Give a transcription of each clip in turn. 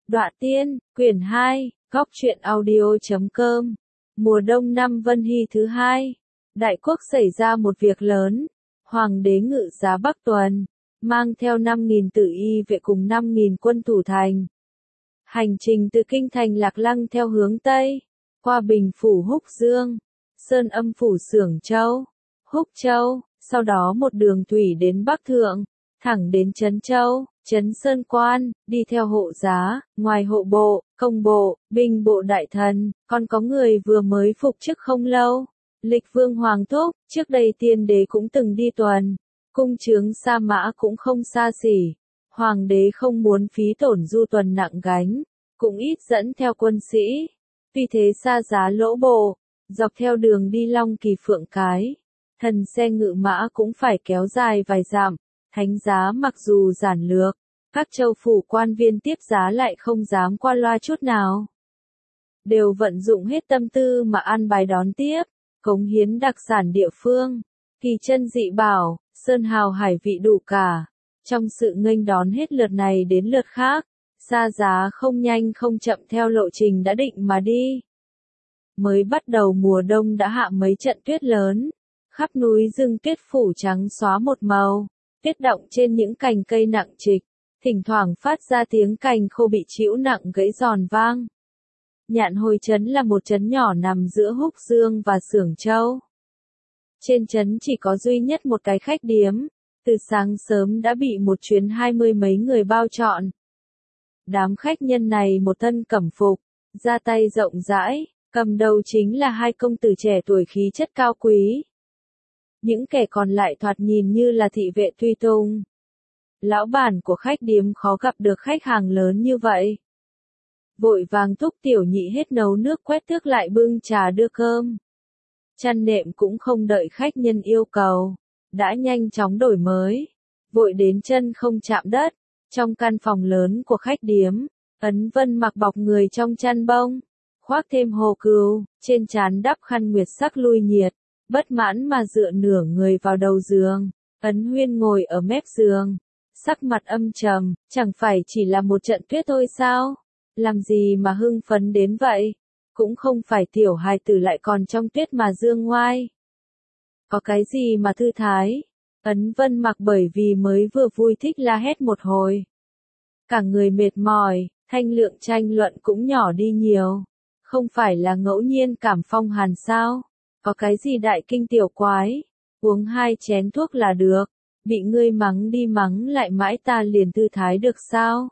Đọa Tiên, quyển 2, góc truyện audio.com. Mùa đông năm Vân Hy thứ hai. Đại quốc xảy ra một việc lớn. Hoàng đế ngự giá Bắc Tuần, mang theo 5.000 tử y vệ cùng 5.000 quân thủ thành. Hành trình từ kinh thành Lạc Lăng theo hướng Tây, qua Bình Phủ Húc Dương, Sơn Âm Phủ Xưởng Châu, Húc Châu, sau đó một đường thủy đến Bắc Thượng, thẳng đến Trấn Châu, Trấn Sơn Quan, đi theo hộ giá, ngoài hộ bộ, công bộ, binh bộ đại thần, còn có người vừa mới phục chức không lâu. Lịch Vương Hoàng Thúc, trước đây tiên đế cũng từng đi tuần, cung chướng Sa Mã cũng không xa xỉ. Hoàng đế không muốn phí tổn du tuần nặng gánh, cũng ít dẫn theo quân sĩ. Vì thế xa giá lỗ bộ, dọc theo đường đi Long Kỳ Phượng Cái, thần xe ngự mã cũng phải kéo dài vài dặm. Thánh giá mặc dù giản lược, các châu phủ quan viên tiếp giá lại không dám qua loa chút nào. Đều vận dụng hết tâm tư mà an bài đón tiếp, cống hiến đặc sản địa phương, kỳ chân dị bảo, sơn hào hải vị đủ cả. Trong sự nghênh đón hết lượt này đến lượt khác, xa giá không nhanh không chậm theo lộ trình đã định mà đi. Mới bắt đầu mùa đông đã hạ mấy trận tuyết lớn, khắp núi rừng tuyết phủ trắng xóa một màu. Tuyết động trên những cành cây nặng trịch, thỉnh thoảng phát ra tiếng cành khô bị trĩu nặng gãy giòn vang. Nhạn Hồi trấn là một trấn nhỏ nằm giữa Húc Dương và Xưởng Châu. Trên trấn chỉ có duy nhất một cái khách điếm, từ sáng sớm đã bị một chuyến 20 mấy người bao trọn. Đám khách nhân này một thân cẩm phục, da tay rộng rãi, cầm đầu chính là hai công tử trẻ tuổi khí chất cao quý. Những kẻ còn lại thoạt nhìn như là thị vệ tùy tùng. Lão bản của khách điếm khó gặp được khách hàng lớn như vậy. Vội vàng thúc tiểu nhị hết nấu nước quét tước lại bưng trà đưa cơm. Chăn nệm cũng không đợi khách nhân yêu cầu, đã nhanh chóng đổi mới. Vội đến chân không chạm đất. Trong căn phòng lớn của khách điếm, Ấn Vân mặc bọc người trong chăn bông, khoác thêm hồ cừu, trên trán đắp khăn nguyệt sắc lui nhiệt. Bất mãn mà dựa nửa người vào đầu giường, Ấn Huyên ngồi ở mép giường, sắc mặt âm trầm, chẳng phải chỉ là một trận tuyết thôi sao? Làm gì mà hưng phấn đến vậy? Cũng không phải tiểu hài tử lại còn trong tuyết mà dương ngoai. Có cái gì mà thư thái? Ấn Vân mặc bởi vì mới vừa vui thích la hét một hồi. Cả người mệt mỏi, thanh lượng tranh luận cũng nhỏ đi nhiều. Không phải là ngẫu nhiên cảm phong hàn sao? Có cái gì đại kinh tiểu quái, uống 2 chén thuốc là được, bị ngươi mắng đi mắng lại mãi ta liền thư thái được sao?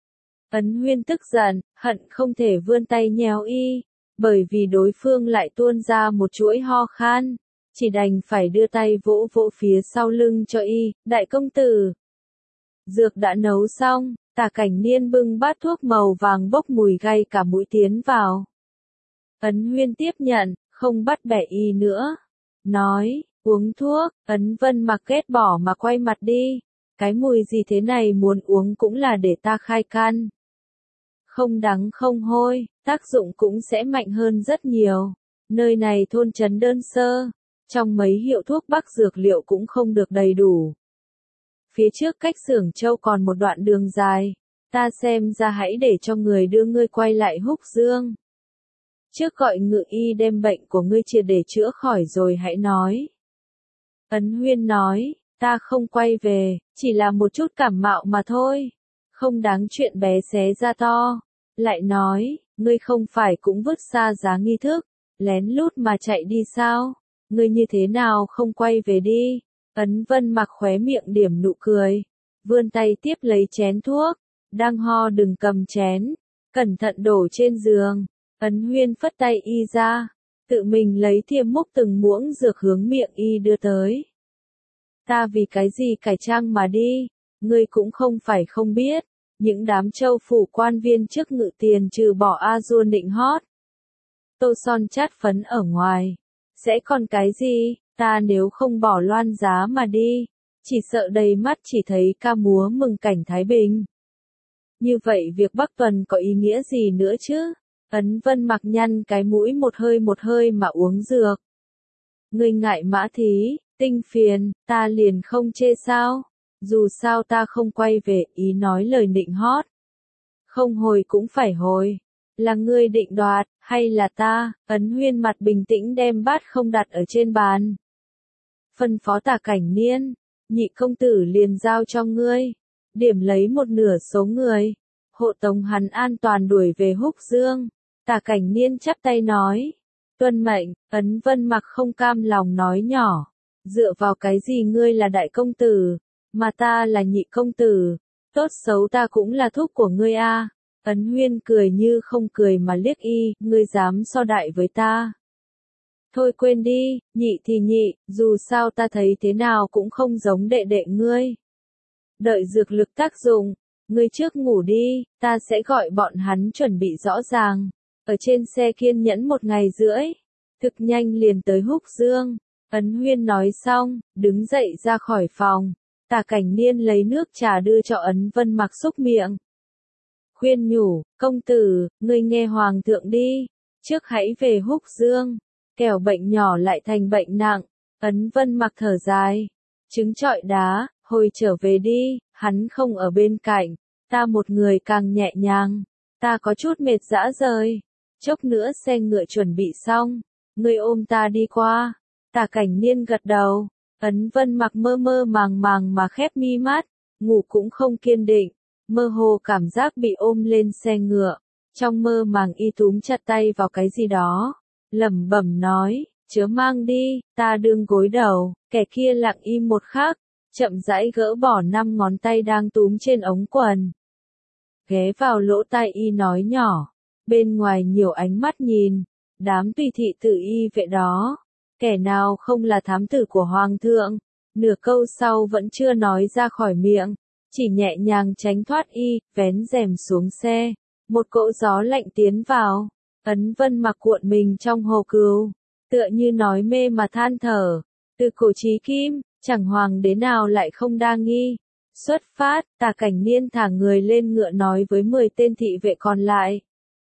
Ấn Huyên tức giận, hận không thể vươn tay nhéo y, bởi vì đối phương lại tuôn ra một chuỗi ho khan, chỉ đành phải đưa tay vỗ vỗ phía sau lưng cho y, đại công tử. Dược đã nấu xong, Tả Cảnh Niên bưng bát thuốc màu vàng bốc mùi gay cả mũi tiến vào. Ấn Huyên tiếp nhận, không bắt bẻ y nữa. Nói, uống thuốc, Ấn Vân mặc ghét bỏ mà quay mặt đi. Cái mùi gì thế này muốn uống cũng là để ta khai căn. Không đắng không hôi, tác dụng cũng sẽ mạnh hơn rất nhiều. Nơi này thôn trấn đơn sơ, trong mấy hiệu thuốc bắc dược liệu cũng không được đầy đủ. Phía trước cách Xưởng Châu còn một đoạn đường dài, ta xem ra hãy để cho người đưa ngươi quay lại Húc Dương. Trước gọi ngự y đem bệnh của ngươi triệt để chữa khỏi rồi hãy nói. Ấn Huyên nói, ta không quay về, chỉ là một chút cảm mạo mà thôi. Không đáng chuyện bé xé ra to. Lại nói, ngươi không phải cũng vứt xa giá nghi thức, lén lút mà chạy đi sao? Ngươi như thế nào không quay về đi? Ấn Vân mặc khóe miệng điểm nụ cười. Vươn tay tiếp lấy chén thuốc. Đang ho đừng cầm chén. Cẩn thận đổ trên giường. Ấn Huyên phất tay y ra, tự mình lấy thìa múc từng muỗng dược hướng miệng y đưa tới. Ta vì cái gì cải trang mà đi, ngươi cũng không phải không biết, những đám châu phủ quan viên trước ngự tiền trừ bỏ a dua nịnh hót. Tô son chát phấn ở ngoài, sẽ còn cái gì, ta nếu không bỏ loan giá mà đi, chỉ sợ đầy mắt chỉ thấy ca múa mừng cảnh Thái Bình. Như vậy việc Bắc Tuần có ý nghĩa gì nữa chứ? Ấn Vân mặc nhăn cái mũi một hơi mà uống dược. Ngươi ngại Mã Thí, tinh phiền, ta liền không chê sao? Dù sao ta không quay về, ý nói lời nịnh hót. Không hồi cũng phải hồi. Là ngươi định đoạt, hay là ta? Ấn Huyên mặt bình tĩnh đem bát không đặt ở trên bàn. Phân phó Tả Cảnh Niên, nhị công tử liền giao cho ngươi. Điểm lấy một nửa số người. Hộ tống hắn an toàn đuổi về Húc Dương. Tả Cảnh Niên chắp tay nói. Tuân mệnh. Ấn Vân Mặc không cam lòng nói nhỏ. Dựa vào cái gì ngươi là đại công tử, mà ta là nhị công tử. Tốt xấu ta cũng là thúc của ngươi a. Ấn Huyên cười như không cười mà liếc y, ngươi dám so đại với ta. Thôi quên đi, nhị thì nhị, dù sao ta thấy thế nào cũng không giống đệ đệ ngươi. Đợi dược lực tác dụng, ngươi trước ngủ đi, ta sẽ gọi bọn hắn chuẩn bị rõ ràng. Ở trên xe kiên nhẫn 1 ngày rưỡi, thực nhanh liền tới Húc Dương. Ấn Huyên nói xong, đứng dậy ra khỏi phòng. Tả Cảnh Niên lấy nước trà đưa cho Ấn Vân Mặc xúc miệng. Khuyên nhủ, công tử, ngươi nghe hoàng thượng đi, trước hãy về Húc Dương, kẻo bệnh nhỏ lại thành bệnh nặng. Ấn Vân Mặc thở dài, trứng trọi đá, hồi trở về đi, hắn không ở bên cạnh, ta một người càng nhẹ nhàng, ta có chút mệt rã rời, chốc nữa xe ngựa chuẩn bị xong, ngươi ôm ta đi qua. Tả Cảnh Niên gật đầu, Ấn Vân Mặc mơ mơ màng màng mà khép mi mắt, ngủ cũng không kiên định, mơ hồ cảm giác bị ôm lên xe ngựa, trong mơ màng y túm chặt tay vào cái gì đó, lẩm bẩm nói, chớ mang đi, ta đương gối đầu. Kẻ kia lặng im một khắc, chậm rãi gỡ bỏ 5 ngón tay đang túm trên ống quần, ghé vào lỗ tai y nói nhỏ, bên ngoài nhiều ánh mắt nhìn, đám tùy thị tử y vệ đó. Kẻ nào không là thám tử của hoàng thượng, nửa câu sau vẫn chưa nói ra khỏi miệng, chỉ nhẹ nhàng tránh thoát y, vén rèm xuống xe, một cỗ gió lạnh tiến vào, Ấn Vân Mặc cuộn mình trong hồ cừu, tựa như nói mê mà than thở, từ cổ chí kim, chẳng hoàng đế nào lại không đa nghi. Xuất phát, Tả Cảnh Niên thả người lên ngựa nói với 10 tên thị vệ còn lại.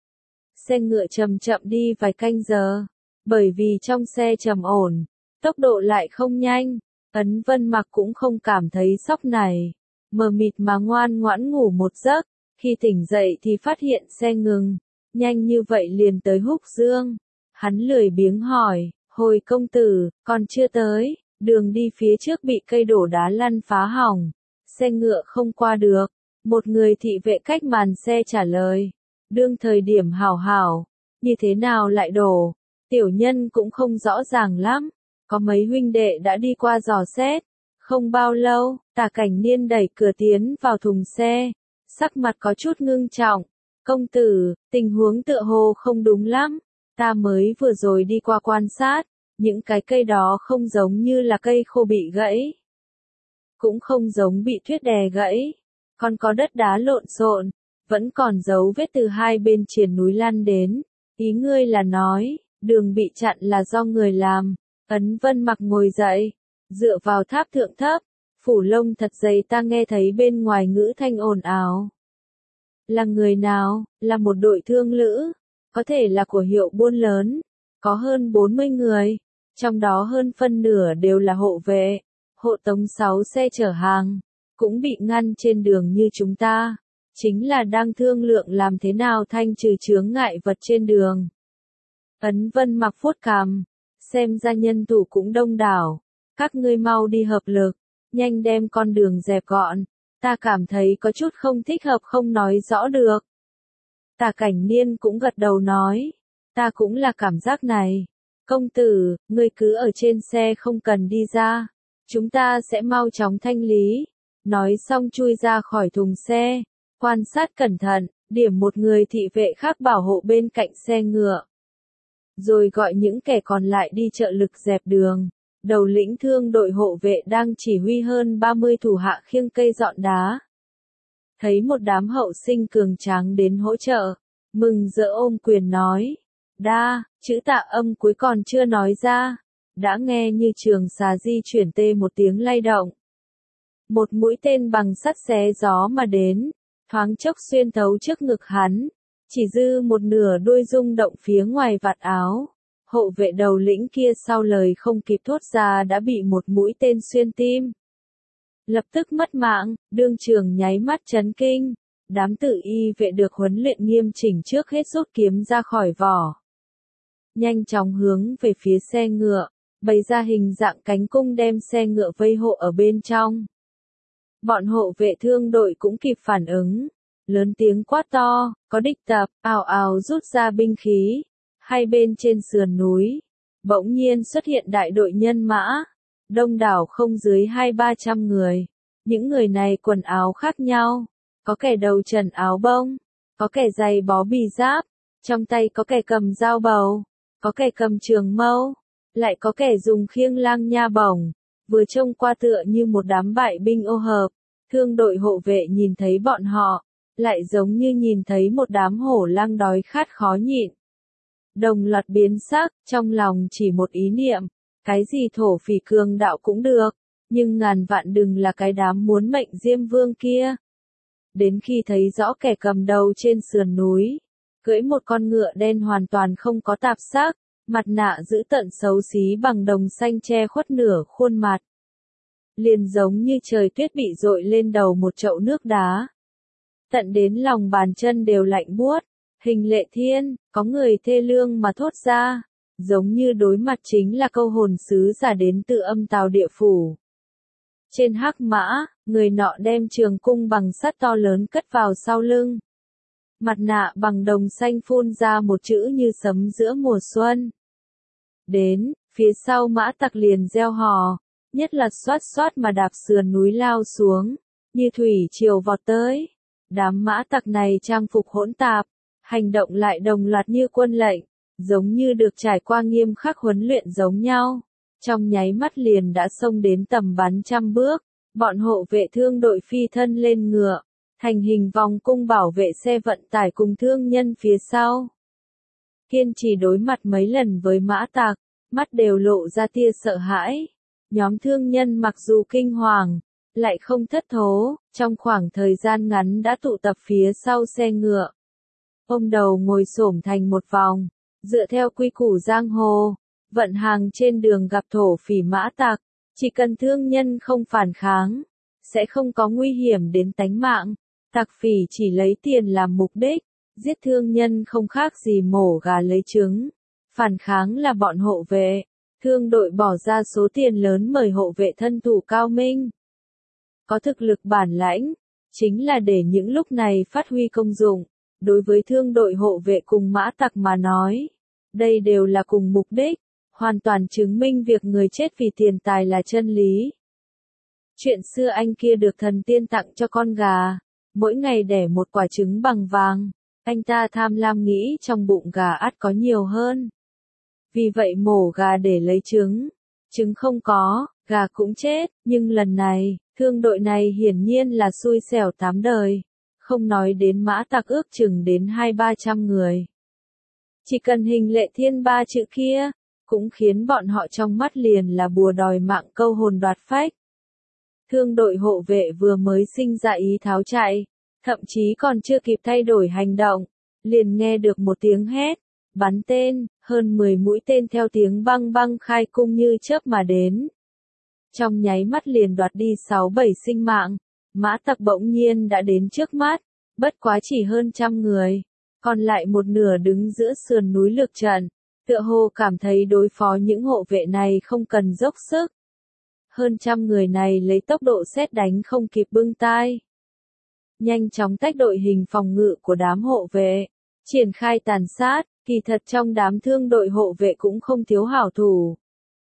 Xe ngựa chậm chậm đi vài canh giờ. Bởi vì trong xe trầm ổn, tốc độ lại không nhanh, Ấn Vân Mặc cũng không cảm thấy sốc này, mờ mịt mà ngoan ngoãn ngủ một giấc, khi tỉnh dậy thì phát hiện xe ngừng, nhanh như vậy liền tới Húc Dương. Hắn lười biếng hỏi, hồi công tử, còn chưa tới, đường đi phía trước bị cây đổ đá lăn phá hỏng, xe ngựa không qua được, một người thị vệ cách màn xe trả lời, đương thời điểm hảo hảo, như thế nào lại đổ? Tiểu nhân cũng không rõ ràng lắm, có mấy huynh đệ đã đi qua dò xét, không bao lâu, Tả Cảnh Niên đẩy cửa tiến vào thùng xe, sắc mặt có chút ngưng trọng, công tử, tình huống tựa hồ không đúng lắm, ta mới vừa rồi đi qua quan sát, những cái cây đó không giống như là cây khô bị gãy, cũng không giống bị tuyết đè gãy, còn có đất đá lộn xộn, vẫn còn dấu vết từ hai bên triền núi lăn đến, ý ngươi là nói. Đường bị chặn là do người làm. Ấn Vân Mặc ngồi dậy, dựa vào tháp thượng thấp, phủ lông thật dày, ta nghe thấy bên ngoài ngữ thanh ồn ào. Là người nào? Là một đội thương lữ, có thể là của hiệu buôn lớn, có hơn 40 người, trong đó hơn phân nửa đều là hộ vệ, hộ tống 6 xe chở hàng, cũng bị ngăn trên đường như chúng ta, chính là đang thương lượng làm thế nào thanh trừ chướng ngại vật trên đường. Ấn Vân Mặc vuốt cằm, xem ra nhân thủ cũng đông đảo, các ngươi mau đi hợp lực, nhanh đem con đường dẹp gọn, ta cảm thấy có chút không thích hợp không nói rõ được. Tả Cảnh Niên cũng gật đầu nói, ta cũng là cảm giác này, công tử, ngươi cứ ở trên xe không cần đi ra, chúng ta sẽ mau chóng thanh lý, nói xong chui ra khỏi thùng xe, quan sát cẩn thận, điểm một người thị vệ khác bảo hộ bên cạnh xe ngựa. Rồi gọi những kẻ còn lại đi trợ lực dẹp đường. Đầu lĩnh thương đội hộ vệ đang chỉ huy hơn 30 thủ hạ khiêng cây dọn đá. Thấy một đám hậu sinh cường tráng đến hỗ trợ, mừng rỡ ôm quyền nói. Đa, chữ Tạ âm cuối còn chưa nói ra. Đã nghe như trường xà di chuyển tê một tiếng lay động. Một mũi tên bằng sắt xé gió mà đến, thoáng chốc xuyên thấu trước ngực hắn. Chỉ dư một nửa đuôi rung động phía ngoài vạt áo. Hộ vệ đầu lĩnh kia sau lời không kịp thốt ra đã bị một mũi tên xuyên tim. Lập tức mất mạng, đương trường nháy mắt chấn kinh. Đám tự y vệ được huấn luyện nghiêm chỉnh trước hết rút kiếm ra khỏi vỏ. Nhanh chóng hướng về phía xe ngựa, bày ra hình dạng cánh cung đem xe ngựa vây hộ ở bên trong. Bọn hộ vệ thương đội cũng kịp phản ứng, lớn tiếng quát to, có địch tập, ào ào rút ra binh khí. Hai bên trên sườn núi, bỗng nhiên xuất hiện đại đội nhân mã, đông đảo không dưới 200-300 người. Những người này quần áo khác nhau, có kẻ đầu trần áo bông, có kẻ giày bó bì giáp, trong tay có kẻ cầm dao bầu, có kẻ cầm trường mâu, lại có kẻ dùng khiêng lang nha bổng, vừa trông qua tựa như một đám bại binh ô hợp. Thương đội hộ vệ nhìn thấy bọn họ, lại giống như nhìn thấy một đám hổ lang đói khát khó nhịn. Đồng loạt biến sắc, trong lòng chỉ một ý niệm, cái gì thổ phỉ cường đạo cũng được, nhưng ngàn vạn đừng là cái đám muốn mệnh Diêm Vương kia. Đến khi thấy rõ kẻ cầm đầu trên sườn núi, cưỡi một con ngựa đen hoàn toàn không có tạp sắc, mặt nạ dữ tợn xấu xí bằng đồng xanh che khuất nửa khuôn mặt. Liền giống như trời tuyết bị dội lên đầu một chậu nước đá. Tận đến lòng bàn chân đều lạnh buốt, Hình Lệ Thiên, có người thê lương mà thốt ra, giống như đối mặt chính là câu hồn sứ giả đến từ âm tào địa phủ. Trên hắc mã, người nọ đem trường cung bằng sắt to lớn cất vào sau lưng. Mặt nạ bằng đồng xanh phun ra một chữ như sấm giữa mùa xuân. Đến, phía sau mã tặc liền reo hò, nhất là xoát xoát mà đạp sườn núi lao xuống, như thủy triều vọt tới. Đám mã tặc này trang phục hỗn tạp, hành động lại đồng loạt như quân lệnh, giống như được trải qua nghiêm khắc huấn luyện giống nhau. Trong nháy mắt liền đã xông đến tầm bắn 100 bước, bọn hộ vệ thương đội phi thân lên ngựa, thành hình vòng cung bảo vệ xe vận tải cùng thương nhân phía sau. Kiên trì đối mặt mấy lần với mã tặc, mắt đều lộ ra tia sợ hãi. Nhóm thương nhân mặc dù kinh hoàng, lại không thất thố, trong khoảng thời gian ngắn đã tụ tập phía sau xe ngựa. Ôm đầu ngồi xổm thành một vòng, dựa theo quy củ giang hồ, vận hàng trên đường gặp thổ phỉ mã tặc, chỉ cần thương nhân không phản kháng, sẽ không có nguy hiểm đến tánh mạng. Tặc phỉ chỉ lấy tiền làm mục đích, giết thương nhân không khác gì mổ gà lấy trứng. Phản kháng là bọn hộ vệ, thương đội bỏ ra số tiền lớn mời hộ vệ thân thủ cao minh. Có thực lực bản lãnh, chính là để những lúc này phát huy công dụng. Đối với thương đội hộ vệ cùng mã tặc mà nói, đây đều là cùng mục đích, hoàn toàn chứng minh việc người chết vì tiền tài là chân lý. Chuyện xưa anh kia được thần tiên tặng cho con gà, mỗi ngày đẻ một quả trứng bằng vàng, anh ta tham lam nghĩ trong bụng gà ắt có nhiều hơn. Vì vậy mổ gà để lấy trứng, trứng không có, gà cũng chết, nhưng lần này, thương đội này hiển nhiên là xui xẻo 8 đời. Không nói đến mã tặc ước chừng đến 200-300 người. Chỉ cần Hình Lệ Thiên 3 chữ kia, cũng khiến bọn họ trong mắt liền là bùa đòi mạng câu hồn đoạt phách. Thương đội hộ vệ vừa mới sinh ra ý tháo chạy, thậm chí còn chưa kịp thay đổi hành động, liền nghe được một tiếng hét, bắn tên, hơn 10 mũi tên theo tiếng băng băng khai cung như chớp mà đến. Trong nháy mắt liền đoạt đi 6-7 sinh mạng. Mã tặc bỗng nhiên đã đến trước mắt, bất quá chỉ hơn 100 người, còn lại một nửa đứng giữa sườn núi lược trận, tựa hồ cảm thấy đối phó những hộ vệ này không cần dốc sức. Hơn 100 người này lấy tốc độ sét đánh không kịp bưng tai. Nhanh chóng tách đội hình phòng ngự của đám hộ vệ, triển khai tàn sát, kỳ thật trong đám thương đội hộ vệ cũng không thiếu hảo thủ.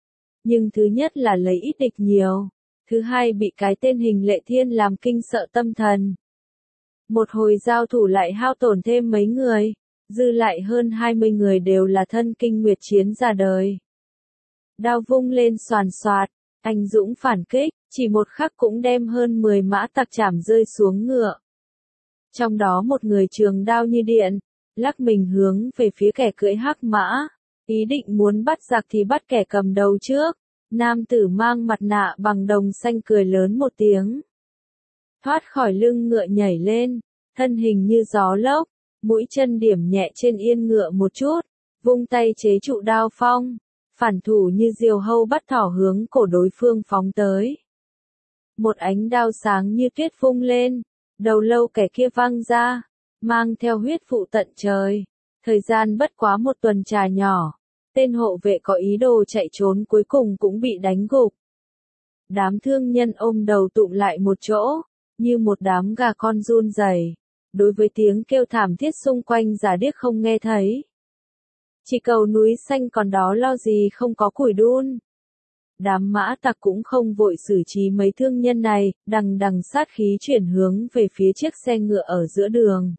Nhưng thứ nhất là lấy ít địch nhiều. Thứ hai bị cái tên Hình Lệ Thiên làm kinh sợ tâm thần. Một hồi giao thủ lại hao tổn thêm mấy người, dư lại hơn 20 người đều là thân kinh nguyệt chiến ra đời. Đao vung lên xoàn xoạt, anh dũng phản kích, chỉ một khắc cũng đem hơn 10 mã tặc chảm rơi xuống ngựa. Trong đó một người trường đao như điện, lắc mình hướng về phía kẻ cưỡi hắc mã, ý định muốn bắt giặc thì bắt kẻ cầm đầu trước. Nam tử mang mặt nạ bằng đồng xanh cười lớn một tiếng. Thoát khỏi lưng ngựa nhảy lên, thân hình như gió lốc, mũi chân điểm nhẹ trên yên ngựa một chút, vung tay chế trụ đao phong, phản thủ như diều hâu bắt thỏ hướng cổ đối phương phóng tới. Một ánh đao sáng như tuyết vung lên, Đầu lâu kẻ kia văng ra, mang theo huyết vụ tận trời. Thời gian bất quá một tuần trà nhỏ, tên hộ vệ có ý đồ chạy trốn cuối cùng cũng bị đánh gục. Đám thương nhân ôm đầu tụm lại một chỗ, như một đám gà con run rẩy. Đối với tiếng kêu thảm thiết xung quanh giả điếc không nghe thấy. Chỉ cầu núi xanh còn đó lo gì không có củi đun. Đám mã tặc cũng không vội xử trí mấy thương nhân này, đằng đằng sát khí chuyển hướng về phía chiếc xe ngựa ở giữa đường.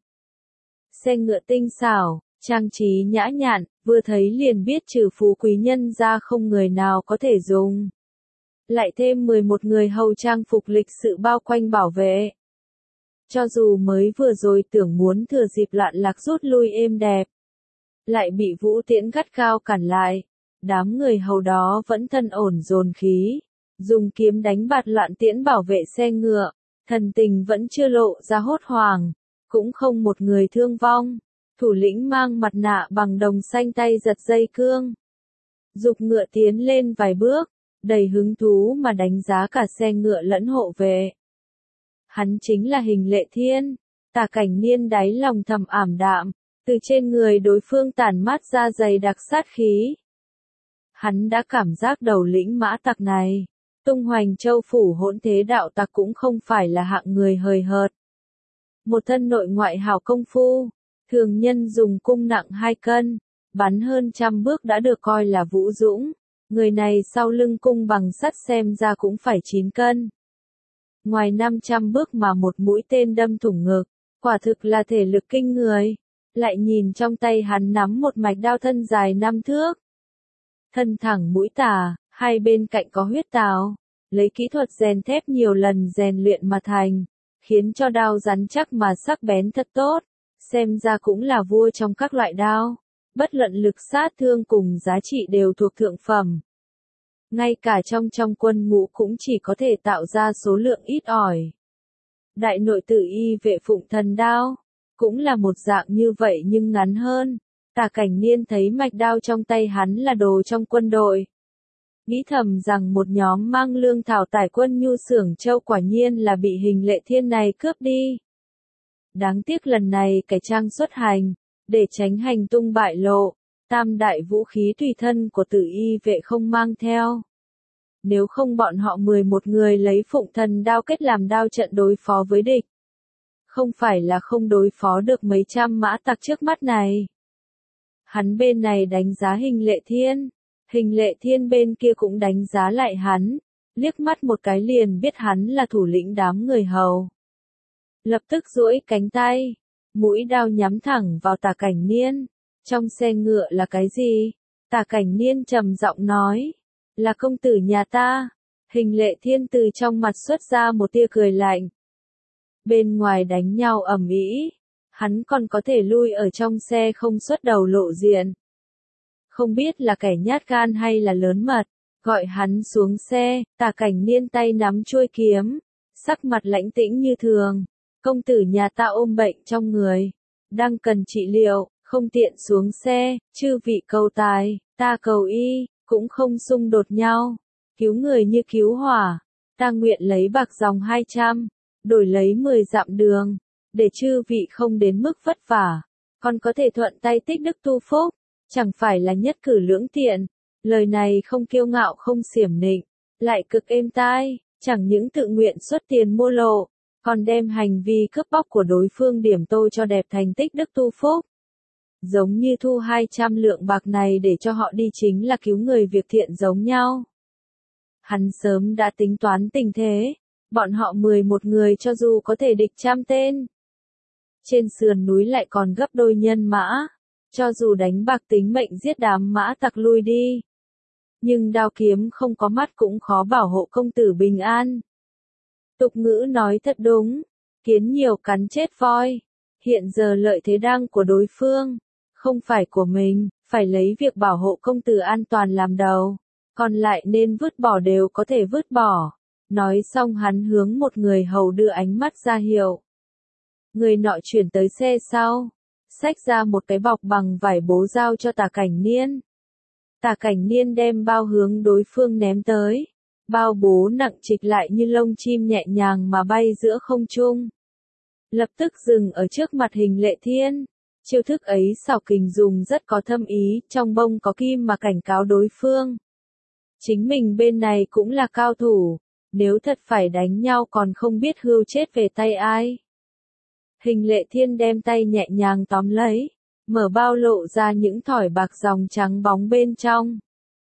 Xe ngựa tinh xảo, trang trí nhã nhặn, vừa thấy liền biết trừ phú quý nhân ra không người nào có thể dùng. Lại thêm 11 người hầu trang phục lịch sự bao quanh bảo vệ. Cho dù mới vừa rồi tưởng muốn thừa dịp loạn lạc rút lui êm đẹp, lại bị Vũ Tiễn gắt gao cản lại. Đám người hầu đó vẫn thân ổn dồn khí, dùng kiếm đánh bạt loạn tiễn bảo vệ xe ngựa, thần tình vẫn chưa lộ ra hốt hoảng, cũng không một người thương vong. Thủ lĩnh mang mặt nạ bằng đồng xanh tay giật dây cương, giục ngựa tiến lên vài bước, đầy hứng thú mà đánh giá cả xe ngựa lẫn hộ vệ. Hắn chính là Hình Lệ Thiên. Tả Cảnh Niên đáy lòng thầm ảm đạm, từ trên người đối phương tản mát ra dày đặc sát khí. Hắn đã cảm giác đầu lĩnh mã tặc này, tung hoành châu phủ hỗn thế đạo tặc cũng không phải là hạng người hời hợt. Một thân nội ngoại hảo công phu, thường nhân dùng cung nặng 2 cân, bắn hơn 100 bước đã được coi là vũ dũng. Người này sau lưng cung bằng sắt xem ra cũng phải 9 cân. Ngoài 500 bước mà một mũi tên đâm thủng ngực, quả thực là thể lực kinh người. Lại nhìn trong tay hắn nắm một mạch đao thân dài 5 thước. Thân thẳng mũi tà, hai bên cạnh có huyết tào, lấy kỹ thuật rèn thép nhiều lần rèn luyện mà thành, khiến cho đao rắn chắc mà sắc bén thật tốt, xem ra cũng là vua trong các loại đao. Bất luận lực sát thương cùng giá trị đều thuộc thượng phẩm. Ngay cả trong quân ngũ cũng chỉ có thể tạo ra số lượng ít ỏi. Đại nội tử y vệ phụng thần đao, cũng là một dạng như vậy nhưng ngắn hơn. Tả Cảnh Niên thấy mạch đao trong tay hắn là đồ trong quân đội. Nghĩ thầm rằng một nhóm mang lương thảo tải quân nhu xưởng châu quả nhiên là bị Hình Lệ Thiên này cướp đi. Đáng tiếc lần này cải trang xuất hành, để tránh hành tung bại lộ, tam đại vũ khí tùy thân của tử y vệ không mang theo. Nếu không bọn họ 11 người lấy phụng thần đao kết làm đao trận đối phó với địch. Không phải là không đối phó được mấy trăm mã tặc trước mắt này. Hắn bên này đánh giá Hình Lệ Thiên, Hình Lệ Thiên bên kia cũng đánh giá lại hắn, liếc mắt một cái liền biết hắn là thủ lĩnh đám người hầu. Lập tức duỗi cánh tay, mũi đao nhắm thẳng vào Tả Cảnh Niên. Trong xe ngựa là cái gì? Tả Cảnh Niên trầm giọng nói, là công tử nhà ta. Hình Lệ Thiên từ trong mặt xuất ra một tia cười lạnh. Bên ngoài đánh nhau ầm ĩ, hắn còn có thể lui ở trong xe không xuất đầu lộ diện. Không biết là kẻ nhát gan hay là lớn mật, gọi hắn xuống xe. Tả Cảnh Niên tay nắm chuôi kiếm, sắc mặt lãnh tĩnh như thường. Công tử nhà ta ôm bệnh trong người, đang cần trị liệu, không tiện xuống xe. Chư vị cầu tài, ta cầu y, cũng không xung đột nhau. Cứu người như cứu hỏa, ta nguyện lấy bạc dòng 200, đổi lấy 10 dặm đường, để chư vị không đến mức vất vả, còn có thể thuận tay tích đức tu phúc, chẳng phải là nhất cử lưỡng tiện. Lời này không kiêu ngạo không xiểm nịnh, lại cực êm tai, chẳng những tự nguyện xuất tiền mua lộ, còn đem hành vi cướp bóc của đối phương điểm tô cho đẹp thành tích đức tu phúc. Giống như thu 200 lượng bạc này để cho họ đi chính là cứu người việc thiện giống nhau. Hắn sớm đã tính toán tình thế, bọn họ 11 người cho dù có thể địch 100 tên. Trên sườn núi lại còn gấp đôi nhân mã, cho dù đánh bạc tính mệnh giết đám mã tặc lui đi. Nhưng đao kiếm không có mắt cũng khó bảo hộ công tử bình an. Tục ngữ nói thật đúng, kiến nhiều cắn chết voi. Hiện giờ lợi thế đang của đối phương, không phải của mình, phải lấy việc bảo hộ công tử an toàn làm đầu, còn lại nên vứt bỏ đều có thể vứt bỏ. Nói xong hắn hướng một người hầu đưa ánh mắt ra hiệu. Người nọ chuyển tới xe sau, xách ra một cái bọc bằng vải bố giao cho Tả Cảnh Niên. Tả Cảnh Niên đem bao hướng đối phương ném tới. Bao bố nặng trịch lại như lông chim nhẹ nhàng mà bay giữa không trung. lập tức dừng ở trước mặt Hình Lệ Thiên. Chiêu thức ấy xảo kình dùng rất có thâm ý, trong bông có kim mà cảnh cáo đối phương. Chính mình bên này cũng là cao thủ, nếu thật phải đánh nhau còn không biết hươu chết về tay ai. Hình Lệ Thiên đem tay nhẹ nhàng tóm lấy, mở bao lộ ra những thỏi bạc dòng trắng bóng bên trong.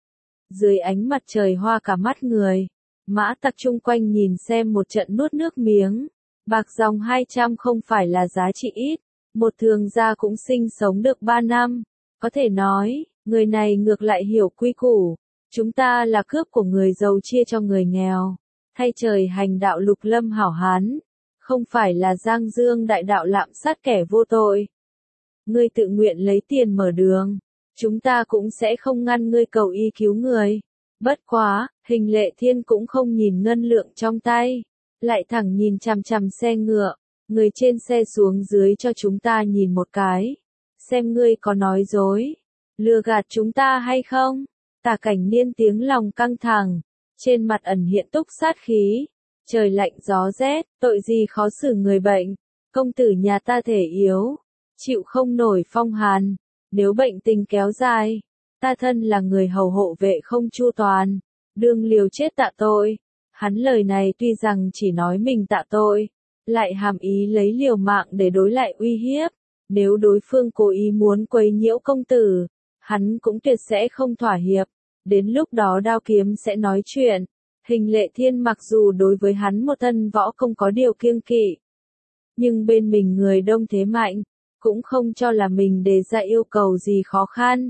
Dưới ánh mặt trời hoa cả mắt người, mã tặc chung quanh nhìn xem một trận nuốt nước miếng. Bạc dòng 200 không phải là giá trị ít, một thường gia cũng sinh sống được 3 năm. Có thể nói, người này ngược lại hiểu quy củ. Chúng ta là cướp của người giàu chia cho người nghèo. Thay trời hành đạo lục lâm hảo hán. Không phải là giang dương đại đạo lạm sát kẻ vô tội. Ngươi tự nguyện lấy tiền mở đường. Chúng ta cũng sẽ không ngăn ngươi cầu y cứu người. Bất quá, Hình Lệ Thiên cũng không nhìn ngân lượng trong tay. Lại thẳng nhìn chằm chằm xe ngựa. Người trên xe xuống dưới cho chúng ta nhìn một cái. Xem ngươi có nói dối. Lừa gạt chúng ta hay không? Tả Cảnh Niên tiếng lòng căng thẳng. Trên mặt ẩn hiện túc sát khí. Trời lạnh gió rét, tội gì khó xử người bệnh. Công tử nhà ta thể yếu. Chịu không nổi phong hàn. Nếu bệnh tình kéo dài. Ta thân là người hầu hộ vệ không chu toàn. Đương liều chết tạ tội. Hắn lời này tuy rằng chỉ nói mình tạ tội. Lại hàm ý lấy liều mạng để đối lại uy hiếp. Nếu đối phương cố ý muốn quấy nhiễu công tử. Hắn cũng tuyệt sẽ không thỏa hiệp. Đến lúc đó đao kiếm sẽ nói chuyện. Hình Lệ Thiên mặc dù đối với hắn một thân võ không có điều kiêng kỵ. Nhưng bên mình người đông thế mạnh. Cũng không cho là mình đề ra yêu cầu gì khó khăn.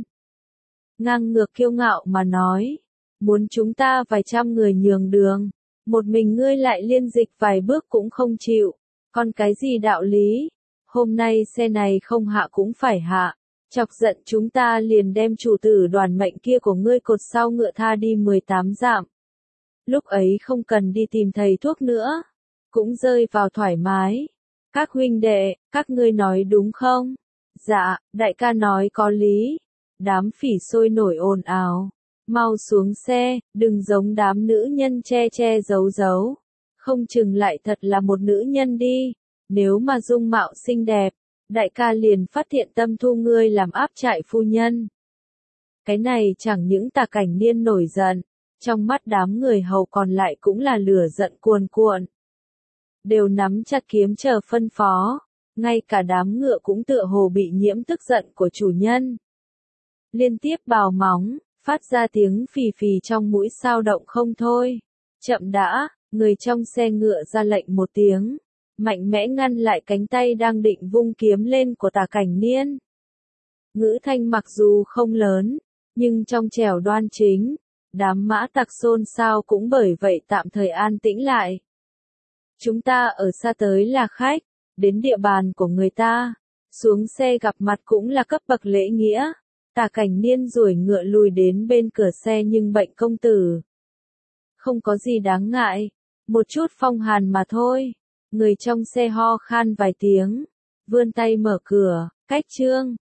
Ngang ngược kiêu ngạo mà nói. Muốn chúng ta vài trăm người nhường đường. Một mình ngươi lại liên dịch vài bước cũng không chịu. Còn cái gì đạo lý? Hôm nay xe này không hạ cũng phải hạ. Chọc giận chúng ta liền đem chủ tử đoàn mệnh kia của ngươi cột sau ngựa tha đi 18 dặm. Lúc ấy không cần đi tìm thầy thuốc nữa. Cũng rơi vào thoải mái. Các huynh đệ, các ngươi nói đúng không? Dạ, đại ca nói có lý. Đám phỉ sôi nổi ồn ào. Mau xuống xe, đừng giống đám nữ nhân che che giấu giấu. Không chừng lại thật là một nữ nhân đi. Nếu mà dung mạo xinh đẹp, đại ca liền phát hiện tâm thu ngươi làm áp trại phu nhân. Cái này chẳng những Tả Cảnh Niên nổi giận, trong mắt đám người hầu còn lại cũng là lửa giận cuồn cuộn. Đều nắm chặt kiếm chờ phân phó, ngay cả đám ngựa cũng tựa hồ bị nhiễm tức giận của chủ nhân. Liên tiếp bào móng, phát ra tiếng phì phì trong mũi sao động không thôi. Chậm đã, người trong xe ngựa ra lệnh một tiếng, mạnh mẽ ngăn lại cánh tay đang định vung kiếm lên của Tả Cảnh Niên. Ngữ thanh mặc dù không lớn, nhưng trong trẻo đoan chính, đám mã tặc xôn xao cũng bởi vậy tạm thời an tĩnh lại. Chúng ta ở xa tới là khách, đến địa bàn của người ta, xuống xe gặp mặt cũng là cấp bậc lễ nghĩa. Tả Cảnh Niên duỗi ngựa lùi đến bên cửa xe nhưng bệnh công tử. Không có gì đáng ngại, một chút phong hàn mà thôi. Người trong xe ho khan vài tiếng, vươn tay mở cửa, cách trương,